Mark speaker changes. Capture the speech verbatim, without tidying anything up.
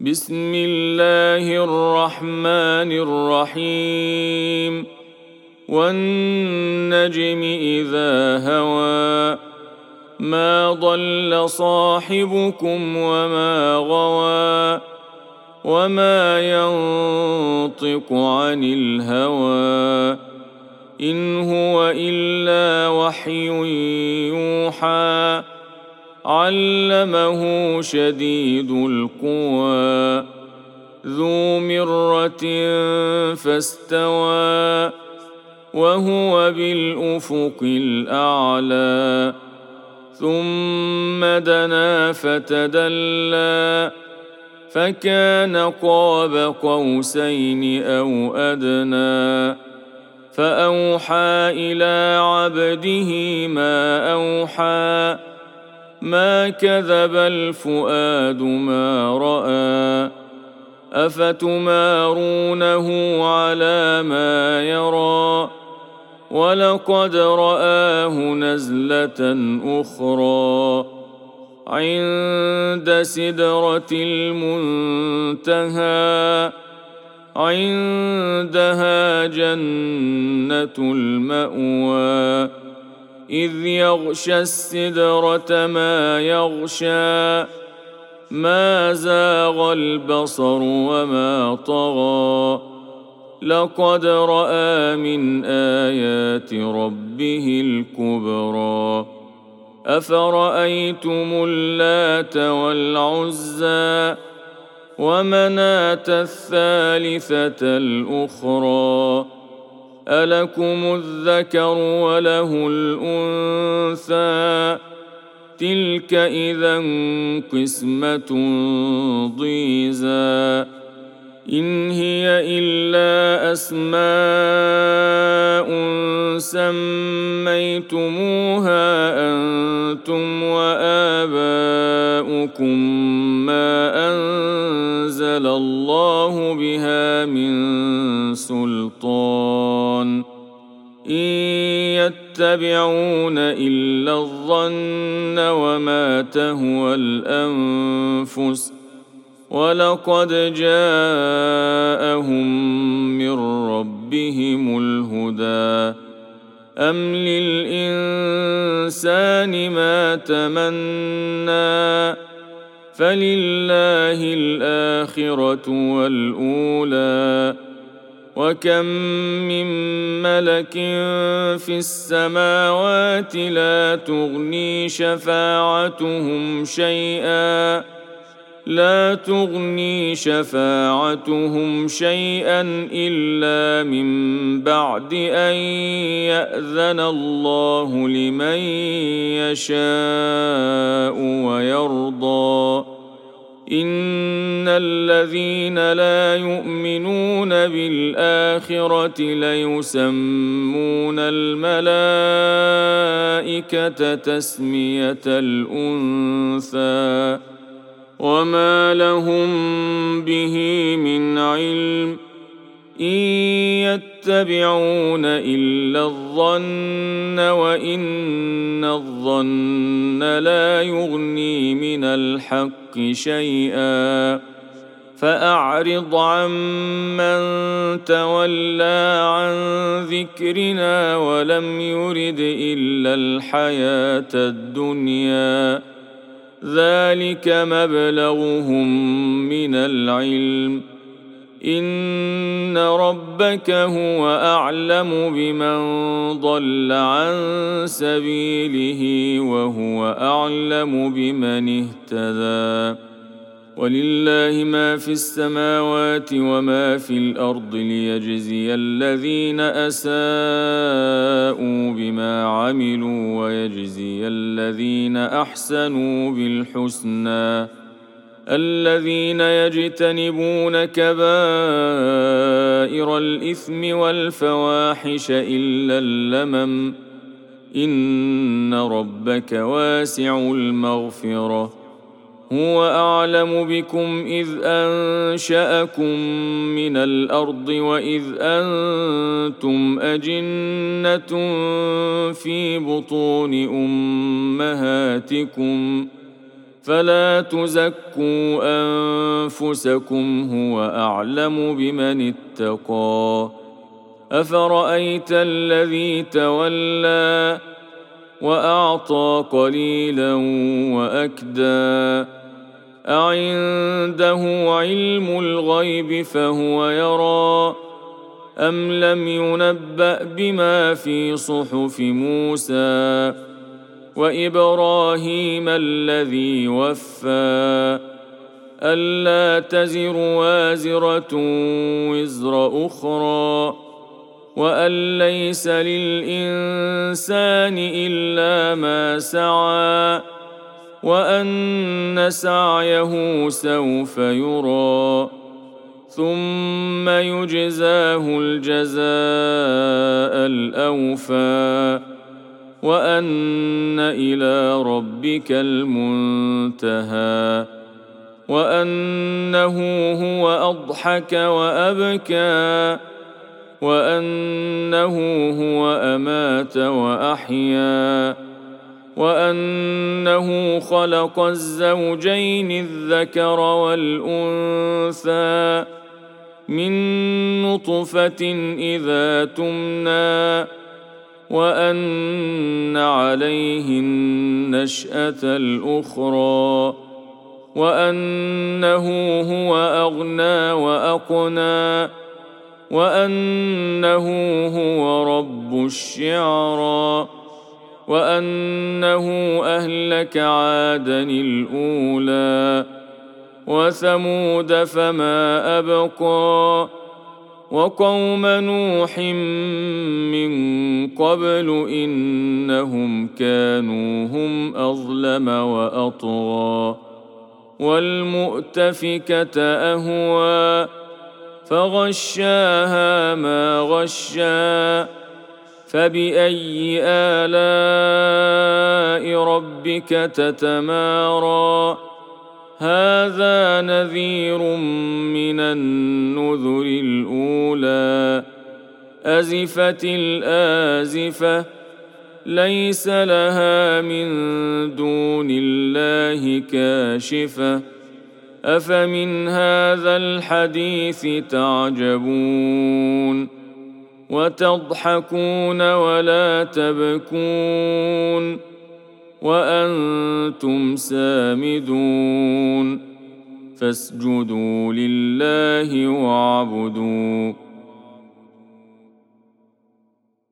Speaker 1: بسم الله الرحمن الرحيم والنجم إذا هوى ما ضل صاحبكم وما غوى وما ينطق عن الهوى إن هو إلا وحي يوحى علمه شديد القوى ذو مرة فاستوى وهو بالأفق الأعلى ثم دنا فتدلى فكان قاب قوسين أو أدنى فأوحى إلى عبده ما أوحى ما كذب الفؤاد ما رأى أفتمارونه على ما يرى ولقد رآه نزلة أخرى عند سدرة المنتهى عندها جنة المأوى إذ يغشى السدرة ما يغشى ما زاغ البصر وما طغى لقد رأى من آيات ربه الكبرى أفرأيتم اللات والعزى ومناة الثالثة الأخرى ألكم الذكر وله الأنثى تلك إذا قسمة ضيزى إن هي إلا أسماء سميتموها أنتم وآباؤكم ما أنزل الله بها من سلطان إن يتبعون إلا الظن وما تهوى الأنفس ولقد جاءهم من ربهم الهدى أم للإنسان ما تمنى فلله الآخرة والأولى وكم من ملك في السماوات لا تغني شفاعتهم شيئا لا تغني شفاعتهم شيئا إلا من بعد أن يأذن الله لمن يشاء ويرضى إن الذين لا يؤمنون بالآخرة ليسمون الملائكة تسمية الأنثى وما لهم به من علم إن يتبعون إلا الظن وإن الظن لا يغني من الحق شيئا فأعرض عمن تولى عن ذكرنا ولم يرد إلا الحياة الدنيا ذلك مبلغهم من العلم إن ربك هو أعلم بمن ضل عن سبيله وهو أعلم بمن اهتدى ولله ما في السماوات وما في الأرض ليجزي الذين أساءوا بما عملوا ويجزي الذين أحسنوا بالحسنى الذين يجتنبون كبائر الإثم والفواحش إلا اللمم إن ربك واسع المغفرة هو أعلم بكم إذ أنشأكم من الأرض وإذ أنتم أجنة في بطون أمهاتكم فلا تزكوا أنفسكم هو أعلم بمن اتقى. أفرأيت الذي تولى وأعطى قليلا وأكدى أعنده علم الغيب فهو يرى أم لم ينبأ بما في صحف موسى وإبراهيم الذي وفى ألا تزر وازرة وزر أخرى وأن ليس للإنسان إلا ما سعى وأن سعيه سوف يرى ثم يجزاه الجزاء الأوفى وأن إلى ربك المنتهى وأنه هو أضحك وأبكى وأنه هو أمات وأحيا وأنه خلق الزوجين الذكر والأنثى من نطفة إذا تمنى وأن عليه النشأة الأخرى وأنه هو أغنى وأقنى وأنه هو رب الشعرى وأنه أهلك عادا الأولى وثمود فما أبقى وقوم نوح من قبل إنهم كانوا هم أظلم وأطغى والمؤتفكة أهوى فغشاها ما غشا فبأي آلاء ربك تتمارى هذا نذير من النذر الأولى أزفت الآزفة ليس لها من دون الله كاشفة أفمن هذا الحديث تعجبون وتضحكون ولا تبكون وأنتم سامدون فاسجدوا لله واعبدوا